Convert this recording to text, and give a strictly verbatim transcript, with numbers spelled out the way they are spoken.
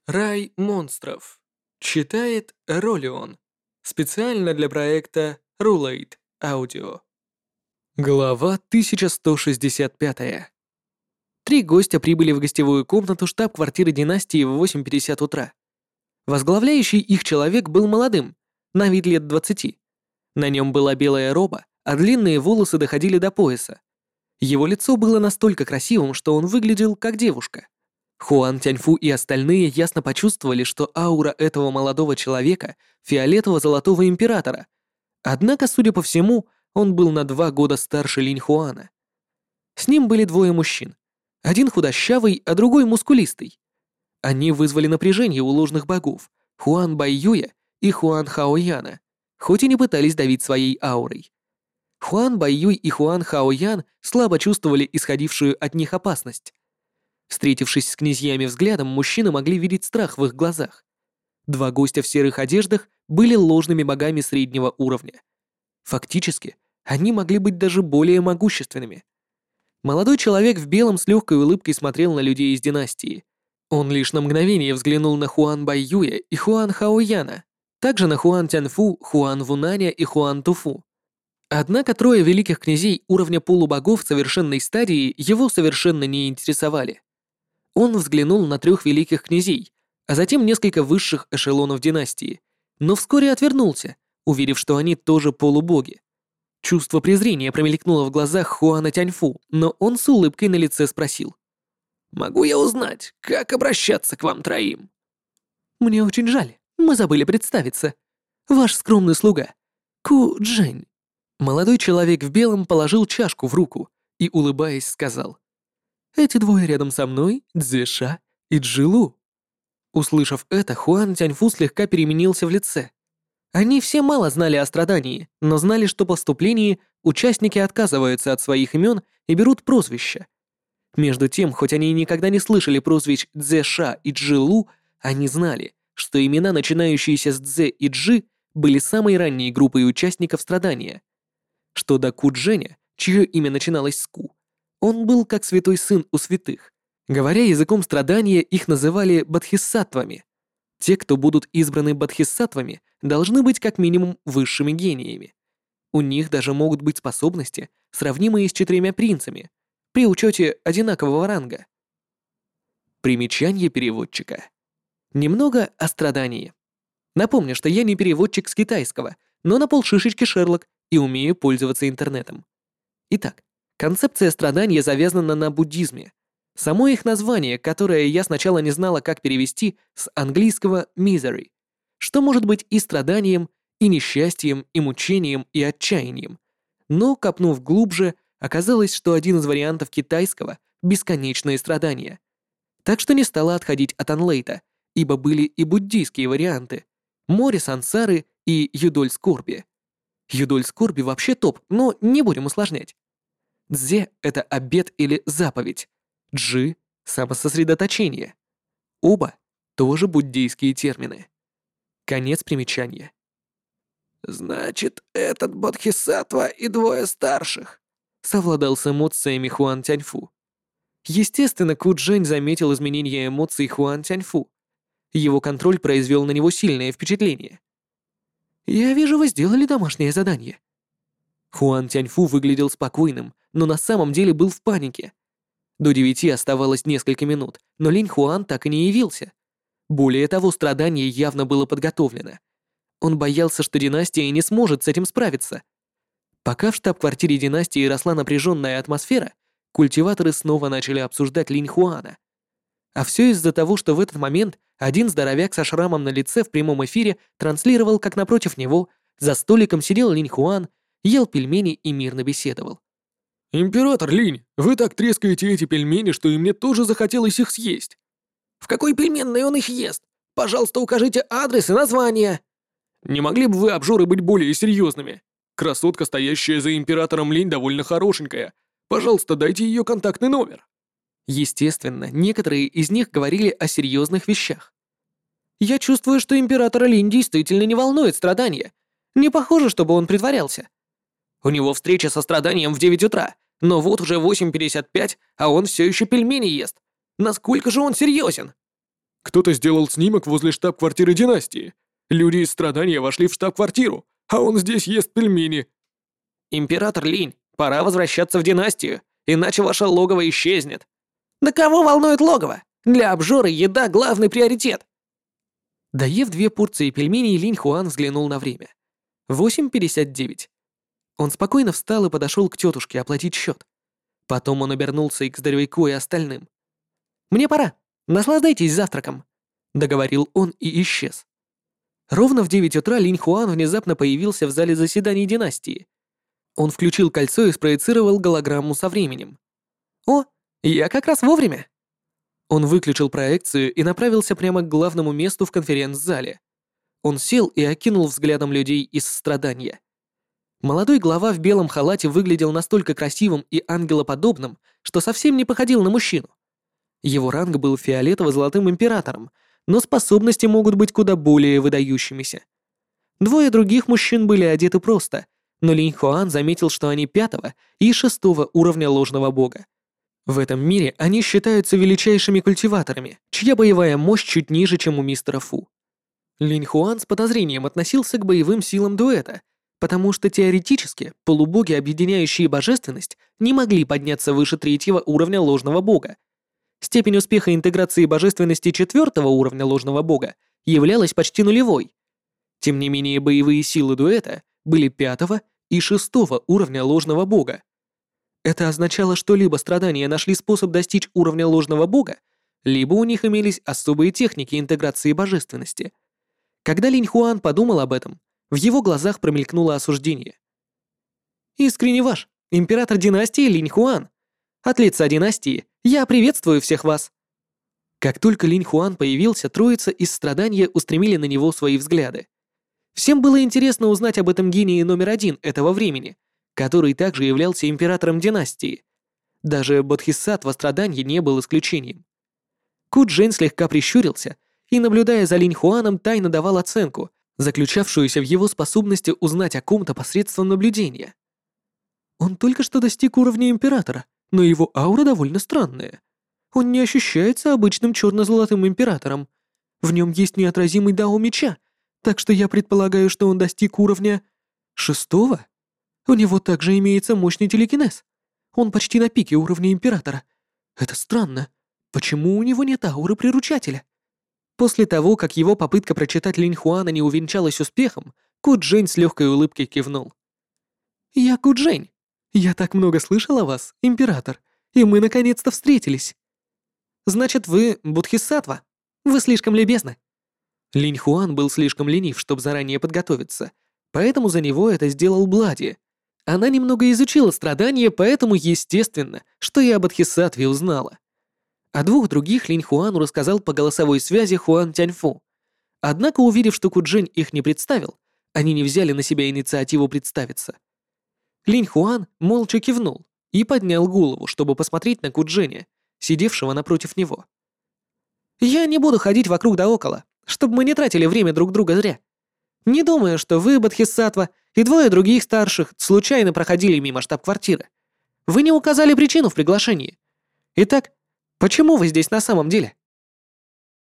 Рай монстров. Читает Ролион. Специально для проекта Rulate Audio. Глава тысяча сто шестьдесят пять. Три гостя прибыли в гостевую комнату штаб-квартиры династии в восемь пятьдесят утра. Возглавляющий их человек был молодым, на вид лет двадцати. На нем была белая роба, а длинные волосы доходили до пояса. Его лицо было настолько красивым, что он выглядел как девушка. Хуан Тяньфу и остальные ясно почувствовали, что аура этого молодого человека — фиолетово-золотого императора. Однако, судя по всему, он был на два года старше Линь Хуана. С ним были двое мужчин. Один худощавый, а другой мускулистый. Они вызвали напряжение у ложных богов — Хуан Байюя и Хуан Хаояна, хоть и не пытались давить своей аурой. Хуан Байюй и Хуан Хаоян слабо чувствовали исходившую от них опасность. Встретившись с князьями взглядом, мужчины могли видеть страх в их глазах. Два гостя в серых одеждах были ложными богами среднего уровня. Фактически, они могли быть даже более могущественными. Молодой человек в белом с легкой улыбкой смотрел на людей из династии. Он лишь на мгновение взглянул на Хуан Байюя и Хуан Хаояна, также на Хуан Тяньфу, Хуан Вунаня и Хуан Туфу. Однако трое великих князей уровня полубогов совершенной стадии его совершенно не интересовали. Он взглянул на трех великих князей, а затем несколько высших эшелонов династии, но вскоре отвернулся, уверив, что они тоже полубоги. Чувство презрения промелькнуло в глазах Хуана Тяньфу, но он с улыбкой на лице спросил: «Могу я узнать, как обращаться к вам троим?» «Мне очень жаль, мы забыли представиться. Ваш скромный слуга, Ку Джень». Молодой человек в белом положил чашку в руку и, улыбаясь, сказал: «Эти двое рядом со мной — Цзэша и Джилу». Услышав это, Хуан Тяньфу слегка переменился в лице. Они все мало знали о страдании, но знали, что по вступлении участники отказываются от своих имен и берут прозвища. Между тем, хоть они и никогда не слышали прозвищ Цзэша и Джилу, они знали, что имена, начинающиеся с Цзэ и Джи, были самой ранней группой участников страдания. Что до Ку Дженя, чье имя начиналось с Ку, он был как святой сын у святых. Говоря языком страдания, их называли бодхисаттвами. Те, кто будут избраны бодхисаттвами, должны быть как минимум высшими гениями. У них даже могут быть способности, сравнимые с четырьмя принцами, при учете одинакового ранга. Примечание переводчика. Немного о страдании. Напомню, что я не переводчик с китайского, но на полшишечки Шерлок и умею пользоваться интернетом. Итак, концепция страдания завязана на буддизме. Само их название, которое я сначала не знала, как перевести с английского misery, что может быть и страданием, и несчастьем, и мучением, и отчаянием. Но, копнув глубже, оказалось, что один из вариантов китайского — бесконечные страдания. Так что не стала отходить от анлейта, ибо были и буддийские варианты — море сансары и юдоль скорби. Юдоль скорби вообще топ, но не будем усложнять. Цзэ — это обет или заповедь. Джи — самососредоточение. Оба тоже буддийские термины. Конец примечания. «Значит, этот бодхисаттва и двое старших», — совладал с эмоциями Хуан Тяньфу. Естественно, Ку Джень заметил изменение эмоций Хуан Тяньфу. Его контроль произвел на него сильное впечатление. «Я вижу, вы сделали домашнее задание». Хуан Тяньфу выглядел спокойным, но на самом деле был в панике. До девяти оставалось несколько минут, но Линь Хуан так и не явился. Более того, страдание явно было подготовлено. Он боялся, что династия не сможет с этим справиться. Пока в штаб-квартире династии росла напряженная атмосфера, культиваторы снова начали обсуждать Линь Хуана. А все из-за того, что в этот момент один здоровяк со шрамом на лице в прямом эфире транслировал, как напротив него за столиком сидел Линь Хуан, ел пельмени и мирно беседовал. «Император Линь, вы так трескаете эти пельмени, что и мне тоже захотелось их съесть». «В какой пельменной он их ест? Пожалуйста, укажите адрес и название». «Не могли бы вы, обжоры, быть более серьезными? Красотка, стоящая за императором Линь, довольно хорошенькая. Пожалуйста, дайте ее контактный номер». Естественно, некоторые из них говорили о серьезных вещах. «Я чувствую, что императора Линь действительно не волнует страдания. Не похоже, чтобы он притворялся. У него встреча со страданием в девять утра, но вот уже восемь пятьдесят пять, а он все еще пельмени ест. Насколько же он серьезен?» Кто-то сделал снимок возле штаб-квартиры династии. Люди из Страдания вошли в штаб-квартиру, а он здесь ест пельмени. Император Линь, пора возвращаться в династию, иначе ваше логово исчезнет. Да кого волнует логово? Для обжоры еда — главный приоритет. Доев две порции пельменей, Линь Хуан взглянул на время. восемь пятьдесят девять. Он спокойно встал и подошел к тетушке оплатить счет. Потом он обернулся и к здоровяку и остальным. «Мне пора. Наслаждайтесь завтраком», — договорил он и исчез. Ровно в девять утра Линь Хуан внезапно появился в зале заседаний династии. Он включил кольцо и спроецировал голограмму со временем. «О, я как раз вовремя!» Он выключил проекцию и направился прямо к главному месту в конференц-зале. Он сел и окинул взглядом людей из Страдания. Молодой глава в белом халате выглядел настолько красивым и ангелоподобным, что совсем не походил на мужчину. Его ранг был фиолетово-золотым императором, но способности могут быть куда более выдающимися. Двое других мужчин были одеты просто, но Линь Хуан заметил, что они пятого и шестого уровня ложного бога. В этом мире они считаются величайшими культиваторами, чья боевая мощь чуть ниже, чем у мистера Фу. Линь Хуан с подозрением относился к боевым силам дуэта, потому что теоретически полубоги, объединяющие божественность, не могли подняться выше третьего уровня ложного бога. Степень успеха интеграции божественности четвертого уровня ложного бога являлась почти нулевой. Тем не менее, боевые силы дуэта были пятого и шестого уровня ложного бога. Это означало, что либо Страдания нашли способ достичь уровня ложного бога, либо у них имелись особые техники интеграции божественности. Когда Линь Хуан подумал об этом, в его глазах промелькнуло осуждение. «Искренне ваш, император династии Линь Хуан. От лица династии я приветствую всех вас». Как только Линь Хуан появился, троица из Страдания устремили на него свои взгляды. Всем было интересно узнать об этом гении номер один этого времени, который также являлся императором династии. Даже Бодхисаттва Страдания не был исключением. Ку Джень слегка прищурился и, наблюдая за Линь Хуаном, тайно давал оценку, заключавшуюся в его способности узнать о ком-то посредством наблюдения. Он только что достиг уровня императора, но его аура довольно странная. Он не ощущается обычным черно-золотым императором. В нем есть неотразимый дао меча, так что я предполагаю, что он достиг уровня шестого. У него также имеется мощный телекинез. Он почти на пике уровня императора. Это странно. Почему у него нет ауры приручателя? После того, как его попытка прочитать Линь Хуана не увенчалась успехом, Ку Джень с легкой улыбкой кивнул. «Я Ку Джень. Я так много слышал о вас, император, и мы наконец-то встретились. Значит, вы Бодхисаттва? Вы слишком любезны». Линь Хуан был слишком ленив, чтобы заранее подготовиться, поэтому за него это сделал Блади. Она немного изучила Страдания, поэтому естественно, что и об Бодхисаттве узнала. О двух других Линь Хуану рассказал по голосовой связи Хуан Тяньфу. Однако, уверив, что Ку Джень их не представил, они не взяли на себя инициативу представиться. Линь Хуан молча кивнул и поднял голову, чтобы посмотреть на Ку Дженя, сидевшего напротив него. «Я не буду ходить вокруг да около, чтобы мы не тратили время друг друга зря. Не думаю, что вы, Бодхисаттва, и двое других старших случайно проходили мимо штаб-квартиры. Вы не указали причину в приглашении. Итак, почему вы здесь на самом деле?»